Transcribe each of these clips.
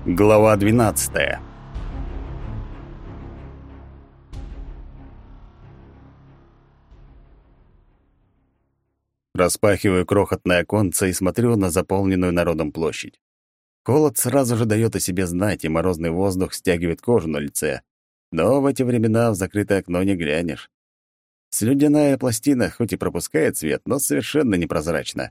Глава 12. Распахиваю крохотное оконце и смотрю на заполненную народом площадь. Холод сразу же дает о себе знать, и морозный воздух стягивает кожу на лице. Но в эти времена в закрытое окно не глянешь. Слюдяная пластина хоть и пропускает свет, но совершенно непрозрачна.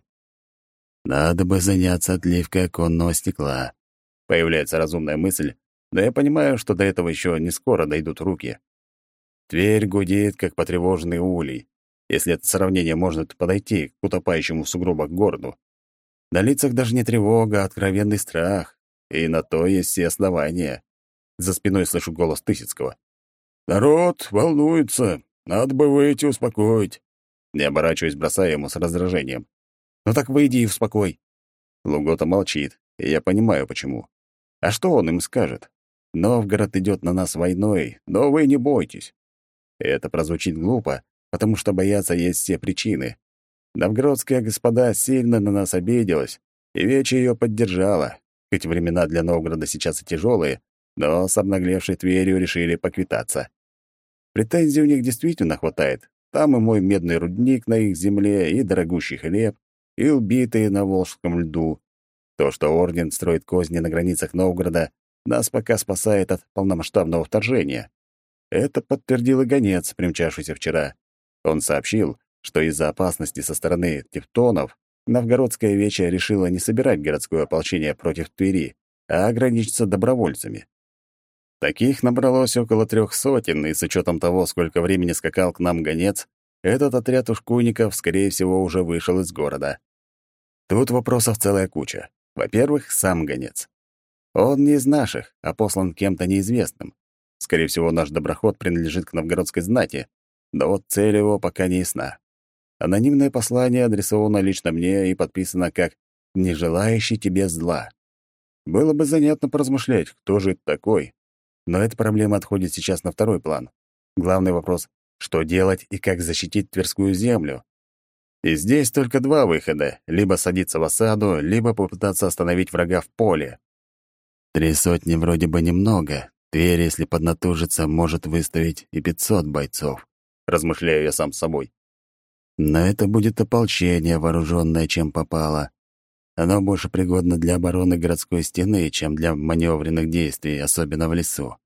Надо бы заняться отливкой оконного стекла. Появляется разумная мысль, но я понимаю, что до этого еще не скоро дойдут руки. Тверь гудит, как потревоженный улей, если это сравнение может подойти к утопающему в сугробах городу. На лицах даже не тревога, а откровенный страх. И на то есть все основания. За спиной слышу голос Тысяцкого. «Народ волнуется. Надо бы выйти успокоить». Не оборачиваясь, бросаю ему с раздражением. «Ну так выйди и успокой». Лугота молчит, и я понимаю, почему. А что он им скажет? Новгород идет на нас войной, но вы не бойтесь. Это прозвучит глупо, потому что бояться есть все причины. Новгородская господа сильно на нас обиделась, и Вече ее поддержала. Хоть времена для Новгорода сейчас и тяжелые, но с обнаглевшей Тверью решили поквитаться. Претензий у них действительно хватает. Там и мой медный рудник на их земле, и дорогущий хлеб, и убитые на Волжском льду. То, что Орден строит козни на границах Новгорода, нас пока спасает от полномасштабного вторжения. Это подтвердил и гонец, примчавшийся вчера. Он сообщил, что из-за опасности со стороны тевтонов новгородская Вече решила не собирать городское ополчение против Твери, а ограничиться добровольцами. Таких набралось около 300, и с учетом того, сколько времени скакал к нам гонец, этот отряд ушкуйников, скорее всего, уже вышел из города. Тут вопросов целая куча. Во-первых, сам гонец. Он не из наших, а послан кем-то неизвестным. Скорее всего, наш доброход принадлежит к новгородской знати, но вот цель его пока не ясна. Анонимное послание адресовано лично мне и подписано как «Не желающий тебе зла». Было бы занятно поразмышлять, кто же это такой. Но эта проблема отходит сейчас на второй план. Главный вопрос — что делать и как защитить Тверскую землю? И здесь только два выхода — либо садиться в осаду, либо попытаться остановить врага в поле. 300 вроде бы немного. Тверь, если поднатужится, может выставить и 500 бойцов. Размышляю я сам с собой. Но это будет ополчение, вооруженное чем попало. Оно больше пригодно для обороны городской стены, чем для маневренных действий, особенно в лесу.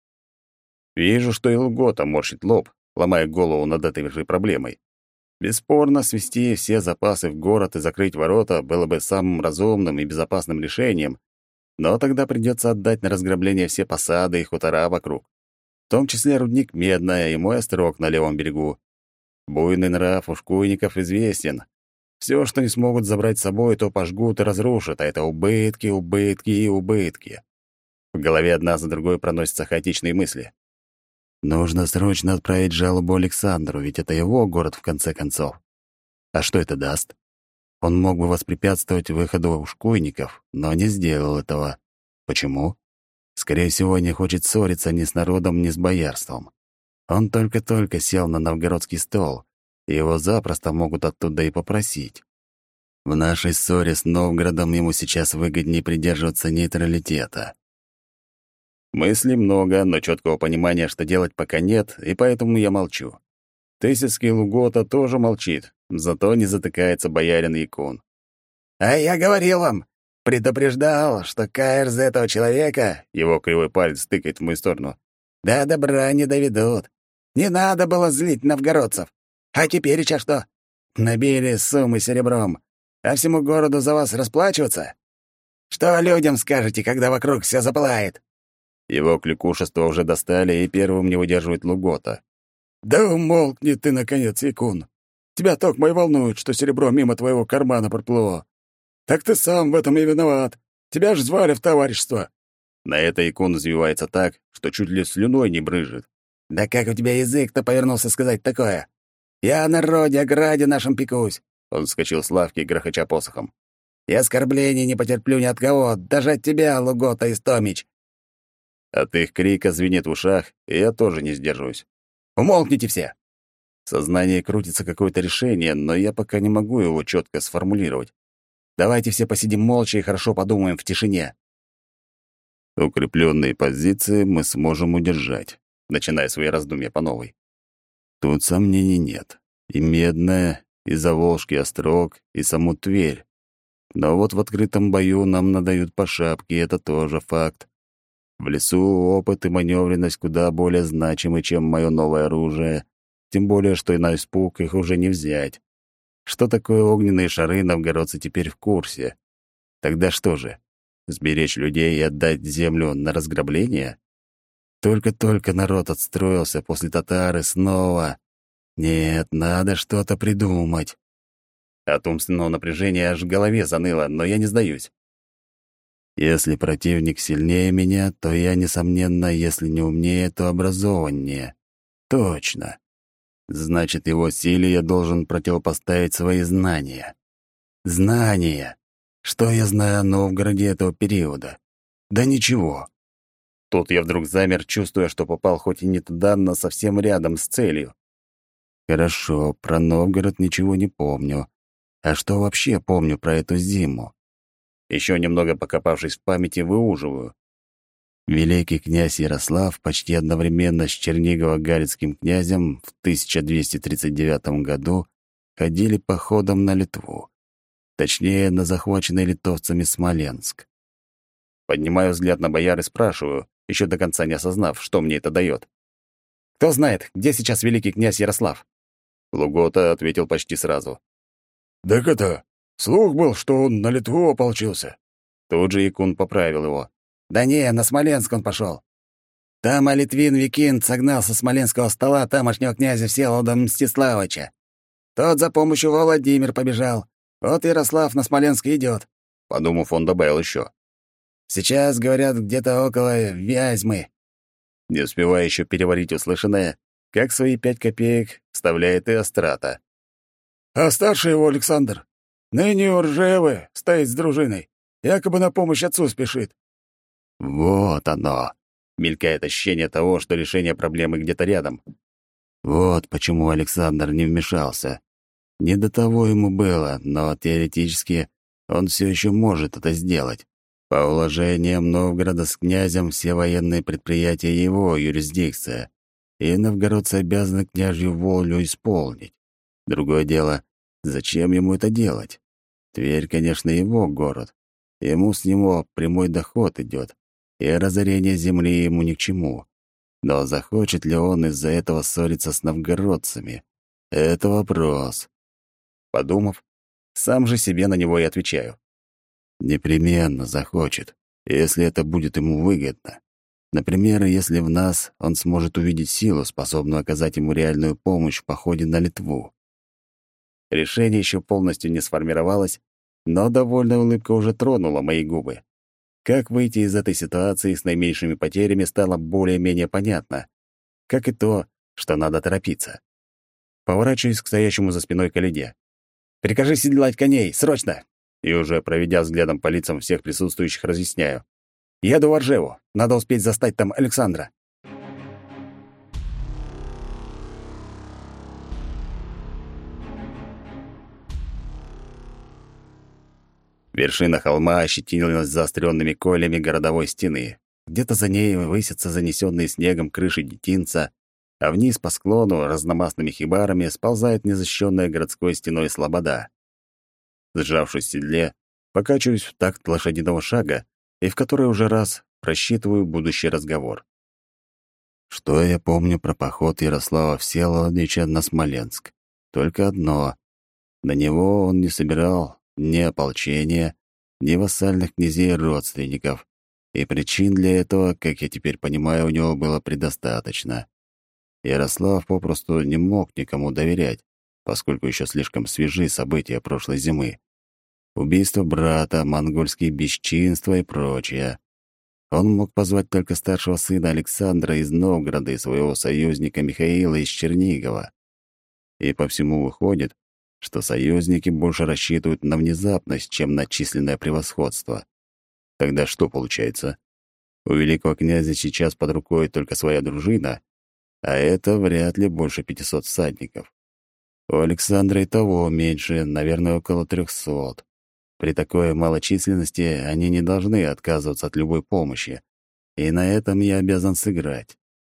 Вижу, что и Лугота морщит лоб, ломая голову над этой же проблемой. Бесспорно, свести все запасы в город и закрыть ворота было бы самым разумным и безопасным решением, но тогда придется отдать на разграбление все посады и хутора вокруг, в том числе рудник Медная и мой острог на левом берегу. Буйный нрав ушкуйников известен. Все, что не смогут забрать с собой, то пожгут и разрушат, а это убытки, убытки и убытки. В голове одна за другой проносятся хаотичные мысли. Нужно срочно отправить жалобу Александру, ведь это его город в конце концов. А что это даст? Он мог бы воспрепятствовать выходу ушкуйников, но не сделал этого. Почему? Скорее всего, не хочет ссориться ни с народом, ни с боярством. Он только-только сел на новгородский стол, и его запросто могут оттуда и попросить. В нашей ссоре с Новгородом ему сейчас выгоднее придерживаться нейтралитета. Мыслей много, но четкого понимания, что делать, пока нет, и поэтому я молчу. Тысяцкий Лугота тоже молчит, зато не затыкается боярин Якун. «А я говорил вам, предупреждал, что каверзы этого человека, — его кривой палец тыкает в мою сторону, — до добра не доведут. Не надо было злить новгородцев. А теперь что? Набили суммы серебром, а всему городу за вас расплачиваться? Что людям скажете, когда вокруг все запылает?» Его кликушество уже достали, и первым не выдерживает Лугота. «Да умолкни ты, наконец, Якун. Тебя токмо и волнует, что серебро мимо твоего кармана проплыло. Так ты сам в этом и виноват. Тебя ж звали в товарищество». На это Якун взвивается так, что чуть ли слюной не брызжет. «Да как у тебя язык-то повернулся сказать такое? Я о народе, о граде нашем пекусь». Он вскочил с лавки, грохоча посохом. «И оскорблений не потерплю ни от кого, даже от тебя, Лугота Истомич». От их крика звенит в ушах, и я тоже не сдерживаюсь. «Умолкните все!» В сознании крутится какое-то решение, но я пока не могу его четко сформулировать. Давайте все посидим молча и хорошо подумаем в тишине. Укрепленные позиции мы сможем удержать, начиная свои раздумья по новой. Тут сомнений нет. И Медная, и Заволжский острог, и саму Тверь. Но вот в открытом бою нам надают по шапке, это тоже факт. В лесу опыт и маневренность куда более значимы, чем мое новое оружие, тем более, что и на испуг их уже не взять. Что такое огненные шары, новгородцы теперь в курсе. Тогда что же, сберечь людей и отдать землю на разграбление? Только-только народ отстроился после татар и снова. Нет, надо что-то придумать. От умственного напряжения аж в голове заныло, но я не сдаюсь. Если противник сильнее меня, то я, несомненно, если не умнее, то образованнее. Точно. Значит, его силе я должен противопоставить свои знания. Знания! Что я знаю о Новгороде этого периода? Да ничего. Тут я вдруг замер, чувствуя, что попал хоть и не туда, но совсем рядом с целью. Хорошо, про Новгород ничего не помню. А что вообще помню про эту зиму? Еще немного покопавшись в памяти, выуживаю. Великий князь Ярослав почти одновременно с Чернигово-Галицким князем в 1239 году ходили походом на Литву. Точнее, на захваченный литовцами Смоленск. Поднимаю взгляд на бояр и спрашиваю, еще до конца не осознав, что мне это дает. «Кто знает, где сейчас великий князь Ярослав?» Лугота ответил почти сразу. «Так это, слух был, что он на Литву ополчился». Тут же Якун поправил его. «Да не, на Смоленск он пошел. Там Литвин Викинт согнал со смоленского стола тамошнего князя Всеволода Мстиславыча. Тот за помощью во Владимир побежал. Вот Ярослав на Смоленск идет». Подумав, он добавил еще. «Сейчас, говорят, где-то около Вязьмы». Не успевая еще переварить услышанное, как свои 5 копеек вставляет и Астрата. «А старший его Александр ныне у Ржевы стоит с дружиной, якобы на помощь отцу спешит». «Вот оно!» — мелькает ощущение того, что решение проблемы где-то рядом. Вот почему Александр не вмешался. Не до того ему было, но теоретически он все еще может это сделать. По уложениям Новгорода с князем все военные предприятия его юрисдикция, и новгородцы обязаны княжью волю исполнить. Другое дело, зачем ему это делать? Тверь, конечно, его город. Ему с него прямой доход идет, и разорение земли ему ни к чему. Но захочет ли он из-за этого ссориться с новгородцами? Это вопрос. Подумав, сам же себе на него и отвечаю. Непременно захочет, если это будет ему выгодно. Например, если в нас он сможет увидеть силу, способную оказать ему реальную помощь в походе на Литву. Решение еще полностью не сформировалось, но довольная улыбка уже тронула мои губы. Как выйти из этой ситуации с наименьшими потерями стало более-менее понятно, как и то, что надо торопиться. Поворачиваюсь к стоящему за спиной Калиде. «Прикажи седлать коней, срочно!» И уже проведя взглядом по лицам всех присутствующих, разъясняю. «Еду в Оржеву, надо успеть застать там Александра». Вершина холма ощетинилась заостренными колями городовой стены. Где-то за ней высятся занесенные снегом крыши детинца, а вниз по склону разномастными хибарами сползает незащищенная городской стеной слобода. Сжавшись в седле, покачиваюсь в такт лошадиного шага и в который уже раз просчитываю будущий разговор. Что я помню про поход Ярослава Всеволодовича на Смоленск? Только одно. На него он не собирал ни ополчения, ни вассальных князей и родственников, и причин для этого, как я теперь понимаю, у него было предостаточно. Ярослав попросту не мог никому доверять, поскольку еще слишком свежи события прошлой зимы. Убийство брата, монгольские бесчинства и прочее. Он мог позвать только старшего сына Александра из Новгорода и своего союзника Михаила из Чернигова. И по всему выходит, что союзники больше рассчитывают на внезапность, чем на численное превосходство. Тогда что получается? У великого князя сейчас под рукой только своя дружина, а это вряд ли больше 500 всадников. У Александра и того меньше, наверное, около 300. При такой малочисленности они не должны отказываться от любой помощи, И на этом я обязан сыграть.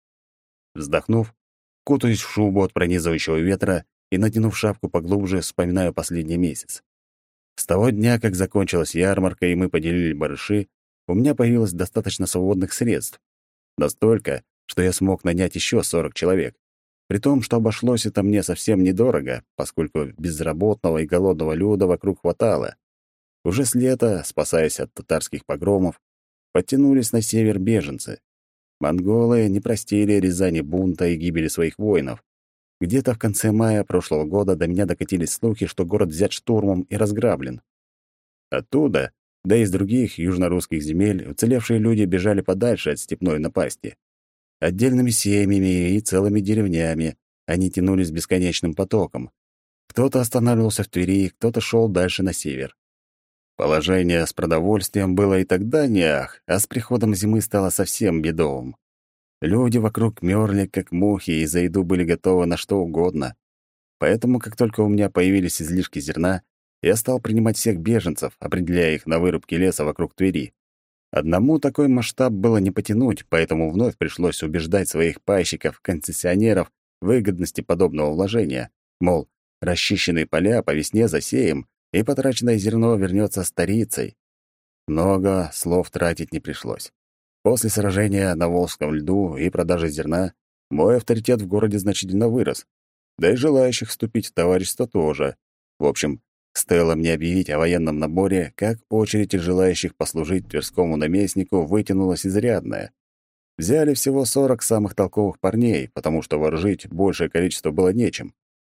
Вздохнув, кутаюсь в шубу от пронизывающего ветра и, натянув шапку поглубже, вспоминаю последний месяц. С того дня, как закончилась ярмарка и мы поделили барыши, у меня появилось достаточно свободных средств. Настолько, что я смог нанять еще 40 человек. При том, что обошлось это мне совсем недорого, поскольку безработного и голодного люда вокруг хватало. Уже с лета, спасаясь от татарских погромов, подтянулись на север беженцы. Монголы не простили Рязани бунта и гибели своих воинов. Где-то в конце мая прошлого года до меня докатились слухи, что город взят штурмом и разграблен. Оттуда, да и из других южнорусских земель, уцелевшие люди бежали подальше от степной напасти. Отдельными семьями и целыми деревнями они тянулись бесконечным потоком. Кто-то останавливался в Твери, кто-то шел дальше на север. Положение с продовольствием было и тогда не ах, а с приходом зимы стало совсем бедовым. Люди вокруг мерли, как мухи, и за еду были готовы на что угодно. Поэтому, как только у меня появились излишки зерна, я стал принимать всех беженцев, определяя их на вырубке леса вокруг Твери. Одному такой масштаб было не потянуть, поэтому вновь пришлось убеждать своих пайщиков-концессионеров в выгодности подобного вложения. Мол, расчищенные поля по весне засеем, и потраченное зерно вернется старицей. Много слов тратить не пришлось. После сражения на Волжском льду и продажи зерна мой авторитет в городе значительно вырос. Да и желающих вступить в товарищество тоже. В общем, стоило мне объявить о военном наборе, как очередь из желающих послужить тверскому наместнику вытянулась изрядная. Взяли всего 40 самых толковых парней, потому что вооружить большее количество было нечем.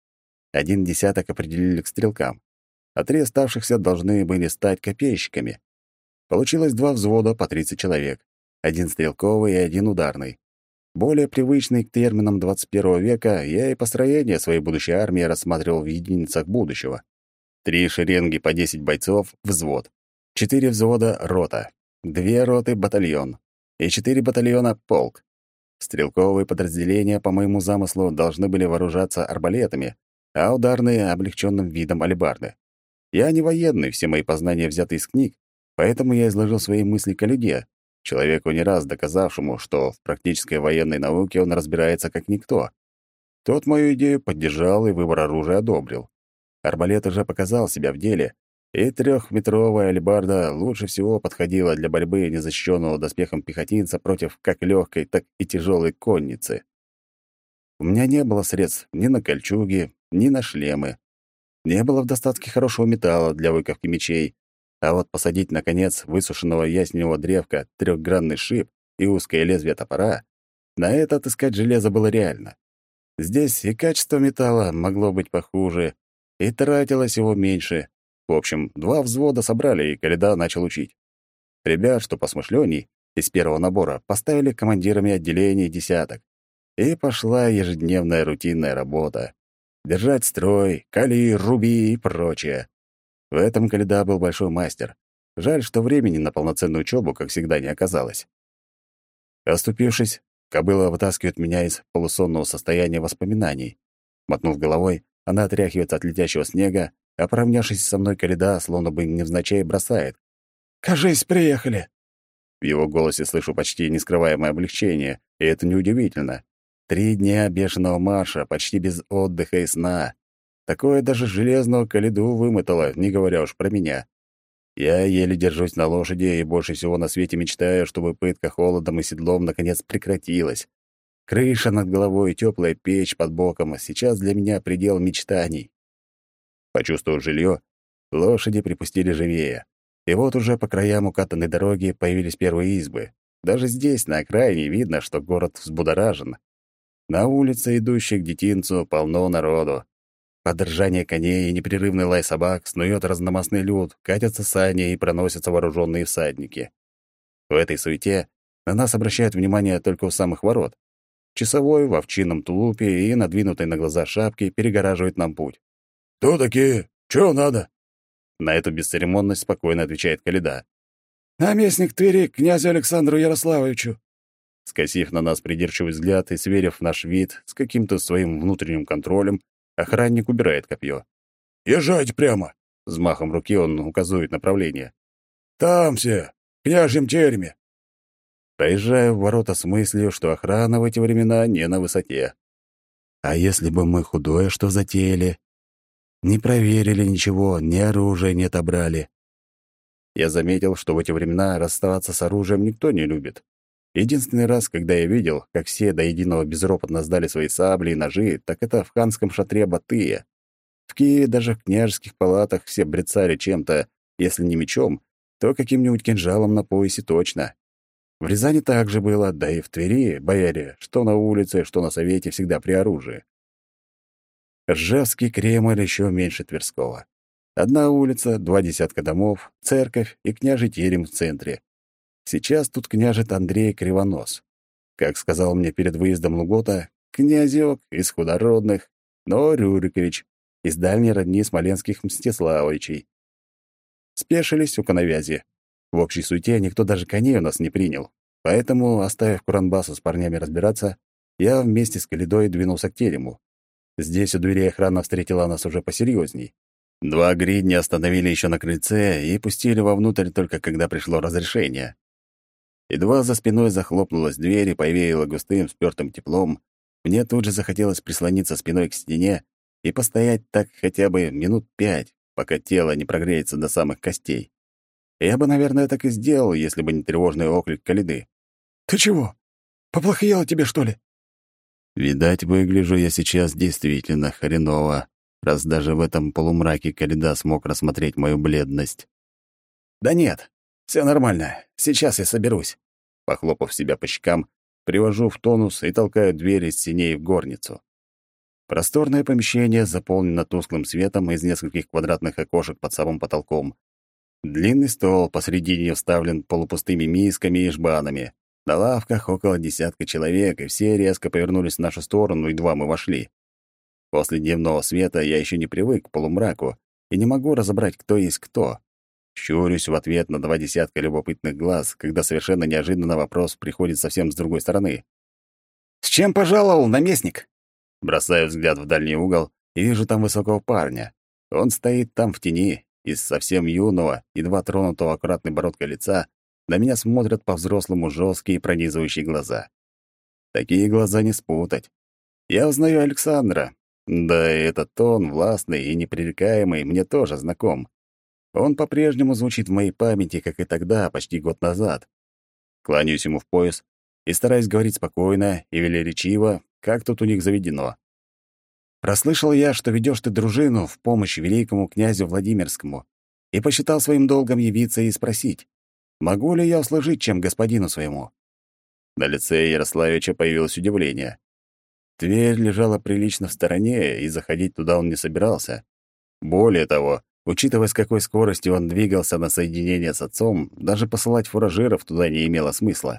1 десяток определили к стрелкам, а 3 оставшихся должны были стать копейщиками. Получилось 2 взвода по 30 человек, 1 стрелковый и 1 ударный. Более привычный к терминам 21 века, я и построение своей будущей армии рассматривал в единицах будущего. 3 шеренги по 10 бойцов — взвод, 4 взвода — рота, 2 роты — батальон и 4 батальона — полк. Стрелковые подразделения, по моему замыслу, должны были вооружаться арбалетами, а ударные — облегченным видом алебарды. Я не военный, все мои познания взяты из книг, поэтому я изложил свои мысли Калюге, человеку, не раз доказавшему, что в практической военной науке он разбирается как никто. Тот мою идею поддержал и выбор оружия одобрил. Арбалет уже показал себя в деле, и 3-метровая алебарда лучше всего подходила для борьбы незащищенного доспехом пехотинца против как легкой, так и тяжелой конницы. У меня не было средств ни на кольчуги, ни на шлемы. Не было в достатке хорошего металла для выковки мечей, а вот посадить на конец высушенного ясеневого древка 3-гранный шип и узкое лезвие топора — на это отыскать железо было реально. Здесь и качество металла могло быть похуже, и тратилось его меньше. В общем, 2 взвода собрали, и Коляда начал учить. Ребят, что посмышленней, из первого набора, поставили командирами отделений десяток. И пошла ежедневная рутинная работа. Держать строй, кали, руби и прочее. В этом Коляда был большой мастер. Жаль, что времени на полноценную учебу, как всегда, не оказалось. Оступившись, кобыла вытаскивает меня из полусонного состояния воспоминаний. Мотнув головой, она отряхивается от летящего снега, а поравнявшись со мной Коляда, словно бы невзначай, бросает. «Кажись, приехали!» В его голосе слышу почти нескрываемое облегчение, и это неудивительно. 3 дня бешеного марша, почти без отдыха и сна. Такое даже железного Коляду вымотало, не говоря уж про меня. Я еле держусь на лошади и больше всего на свете мечтаю, чтобы пытка холодом и седлом наконец прекратилась. Крыша над головой и теплая печь под боком — сейчас для меня предел мечтаний. Почувствовав жилье, лошади припустили живее. И вот уже по краям укатанной дороги появились первые избы. Даже здесь, на окраине, видно, что город взбудоражен. На улице, идущей к детинцу, полно народу. Под ржание коней и непрерывный лай собак снует разномастный люд, катятся сани и проносятся вооруженные всадники. В этой суете на нас обращают внимание только у самых ворот. Часовой в овчинном тулупе и надвинутой на глаза шапке перегораживает нам путь. «Кто такие? Чего надо?» На эту бесцеремонность спокойно отвечает Коляда. «Наместник Твери князю Александру Ярославовичу». Скосив на нас придирчивый взгляд и сверив наш вид с каким-то своим внутренним контролем, охранник убирает копье. «Езжайте прямо!» Взмахом руки он указывает направление. «Там все, в княжьем тереме!» Проезжаю в ворота с мыслью, что охрана в эти времена не на высоте. А если бы мы худое что затеяли? Не проверили ничего, ни оружия не отобрали. Я заметил, что в эти времена расставаться с оружием никто не любит. Единственный раз, когда я видел, как все до единого безропотно сдали свои сабли и ножи, так это в ханском шатре Батыя. В Киеве даже в княжеских палатах все брецали чем-то, если не мечом, то каким-нибудь кинжалом на поясе точно. В Рязани также было, да и в Твери бояре, что на улице, что на совете, всегда при оружии. Ржевский Кремль еще меньше Тверского. Одна улица, 2 десятка домов, церковь и княжий терем в центре. Сейчас тут княжит Андрей Кривонос. Как сказал мне перед выездом Лугота, князек из худородных, но Рюрикович, из дальней родни смоленских Мстиславовичей. Спешились у коновязи. В общей суете никто даже коней у нас не принял. Поэтому, оставив Куранбасу с парнями разбираться, я вместе с Калидой двинулся к терему. Здесь у дверей охрана встретила нас уже посерьезней. 2 гридня остановили еще на крыльце и пустили вовнутрь только когда пришло разрешение. Едва за спиной захлопнулась дверь и повеяло густым спёртым теплом, мне тут же захотелось прислониться спиной к стене и постоять так хотя бы минут 5, пока тело не прогреется до самых костей. Я бы, наверное, так и сделал, если бы не тревожный оклик Калиды. «Ты чего? Поплохело тебе, что ли?» Видать, выгляжу я сейчас действительно хреново, раз даже в этом полумраке Калида смог рассмотреть мою бледность. «Да нет, все нормально. Сейчас я соберусь». Похлопав себя по щекам, привожу в тонус и толкаю дверь из синей в горницу. Просторное помещение заполнено тусклым светом из нескольких квадратных окошек под самым потолком. Длинный стол посредине вставлен полупустыми мисками и жбанами. На лавках около десятка человек, и все резко повернулись в нашу сторону, едва мы вошли. После дневного света я еще не привык к полумраку и не могу разобрать, кто есть кто. Щурюсь в ответ на 2 десятка любопытных глаз, когда совершенно неожиданно вопрос приходит совсем с другой стороны. «С чем пожаловал, наместник?» Бросаю взгляд в дальний угол и вижу там высокого парня. Он стоит там в тени, из совсем юного, едва тронутого аккуратной бородкой лица. На меня смотрят по-взрослому жесткие пронизывающие глаза. Такие глаза не спутать. Я узнаю Александра. Да и этот тон, властный и непререкаемый, мне тоже знаком. Он по-прежнему звучит в моей памяти, как и тогда, почти год назад. Кланяюсь ему в пояс и стараюсь говорить спокойно и велеречиво, как тут у них заведено. Прослышал я, что ведешь ты дружину в помощь великому князю Владимирскому, и посчитал своим долгом явиться и спросить, могу ли я услужить чем господину своему. На лице Ярославича появилось удивление. Тверь лежала прилично в стороне, и заходить туда он не собирался. Более того, учитывая, с какой скоростью он двигался на соединение с отцом, даже посылать фуражиров туда не имело смысла.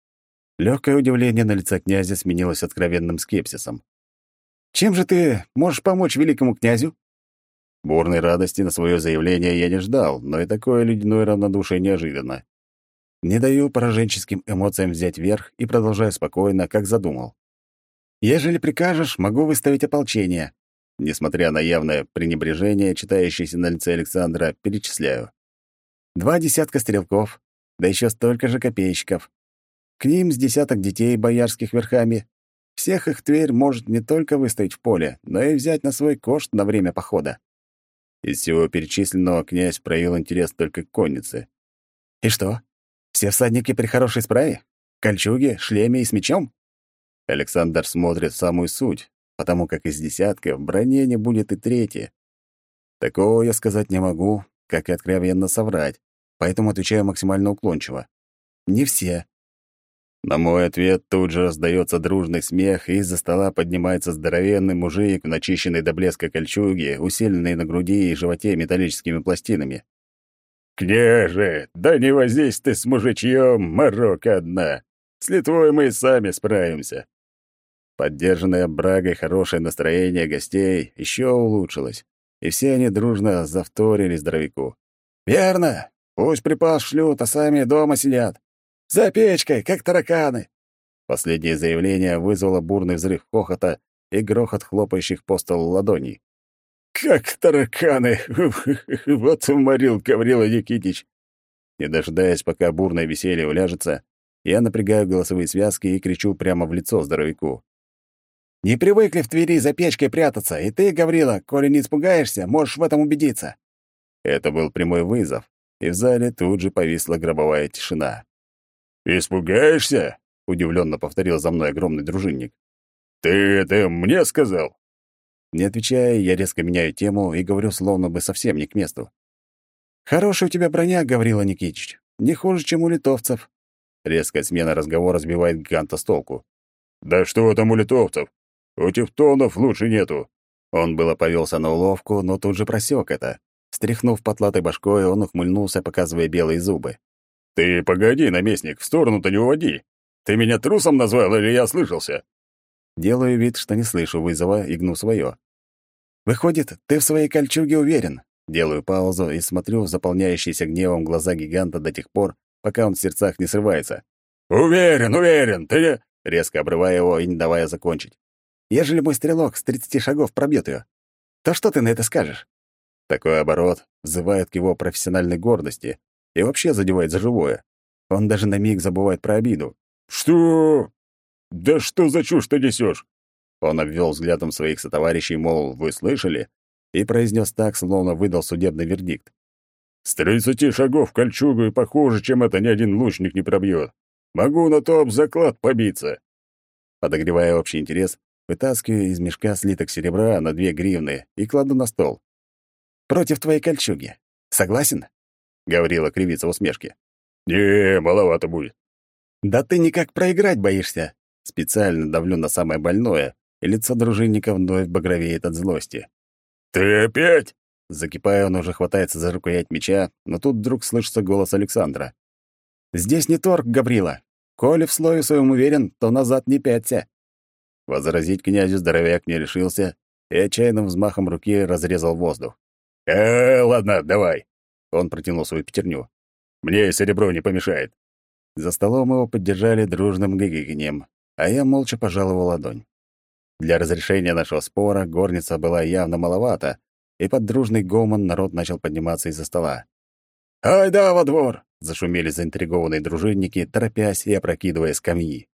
Легкое удивление на лице князя сменилось откровенным скепсисом. «Чем же ты можешь помочь великому князю?» Бурной радости на свое заявление я не ждал, но и такое ледяное равнодушие неожиданно. Не даю пораженческим эмоциям взять верх и продолжаю спокойно, как задумал. «Ежели прикажешь, могу выставить ополчение». Несмотря на явное пренебрежение, читающееся на лице Александра, перечисляю. 2 десятка стрелков, да еще столько же копейщиков. К ним с десяток детей боярских верхами. Всех их Тверь может не только выставить в поле, но и взять на свой кошт на время похода. Из всего перечисленного князь проявил интерес только к коннице. «И что? Все всадники при хорошей справе? Кольчуге, шлеме и с мечом?» Александр смотрит в самую суть, потому как из десятка в броне не будет и трети. Такого я сказать не могу, как и откровенно соврать, поэтому отвечаю максимально уклончиво. Не все. На мой ответ тут же раздается дружный смех, и из-за стола поднимается здоровенный мужик в начищенной до блеска кольчуге, усиленной на груди и животе металлическими пластинами. «Княже, да не возись ты с мужичьем, морока одна! С Литвой мы и сами справимся!» Поддержанное брагой хорошее настроение гостей еще улучшилось, и все они дружно завторили здоровяку. «Верно! Пусть припас шлют, а сами дома сидят. За печкой, как тараканы!» Последнее заявление вызвало бурный взрыв хохота и грохот хлопающих по столу ладоней. «Как тараканы! Вот уморил Гаврила Никитич!» Не дожидаясь, пока бурное веселье уляжется, Я напрягаю голосовые связки и кричу прямо в лицо здоровяку. «Не привыкли в Твери за печкой прятаться, и ты, Гаврила, коли не испугаешься, можешь в этом убедиться». Это был прямой вызов, и в зале тут же повисла гробовая тишина. «Испугаешься?» — удивленно повторил за мной огромный дружинник. «Ты это мне сказал?» Не отвечая, я резко меняю тему и говорю словно бы совсем не к месту. «Хорошая у тебя броня, Гаврила Никитич. Не хуже, чем у литовцев». Резкая смена разговора сбивает гиганта с толку. «Да что там у литовцев? У тевтонов лучше нету». Он было повелся на уловку, но тут же просек это. Стряхнув потлатой башкой, он ухмыльнулся, показывая белые зубы. «Ты погоди, наместник, в сторону-то не уводи. Ты меня трусом назвал или я слышался?» Делаю вид, что не слышу вызова, и гну свое. «Выходит, ты в своей кольчуге уверен?» Делаю паузу и смотрю в заполняющиеся гневом глаза гиганта до тех пор, пока он в сердцах не срывается. «Уверен, уверен, ты не...» Резко обрывая его и не давая закончить. «Ежели мой стрелок с 30 шагов пробьет ее, то что ты на это скажешь?» Такой оборот взывает к его профессиональной гордости и вообще задевает за живое. Он даже на миг забывает про обиду. «Что? Да что за чушь ты несешь?» Он обвел взглядом своих сотоварищей, мол, вы слышали? И произнес так, словно выдал судебный вердикт. «С 30 шагов в кольчугу и похуже, чем это ни один лучник не пробьет. Могу на то об заклад побиться». Подогревая общий интерес, вытаскиваю из мешка слиток серебра на 2 гривны и кладу на стол. «Против твоей кольчуги. Согласен?» — Гаврила кривится в усмешке. «Не, маловато будет». «Да ты никак проиграть боишься». Специально давлю на самое больное, и лицо дружинника вновь багровеет от злости. «Ты опять?» Закипая, он уже хватается за рукоять меча, но тут вдруг слышится голос Александра. «Здесь не торг, Гаврила. Коли в слове своем уверен, то назад не пяться». Возразить князю здоровяк не решился и отчаянным взмахом руки разрезал воздух. Ладно, давай». Он протянул свою пятерню. «Мне серебро не помешает». За столом его поддержали дружным гигиканьем, а я молча пожал его ладонь. Для разрешения нашего спора горница была явно маловата, и под дружный гомон народ начал подниматься из-за стола. «Айда во двор!» — зашумели заинтригованные дружинники, торопясь и опрокидывая скамьи.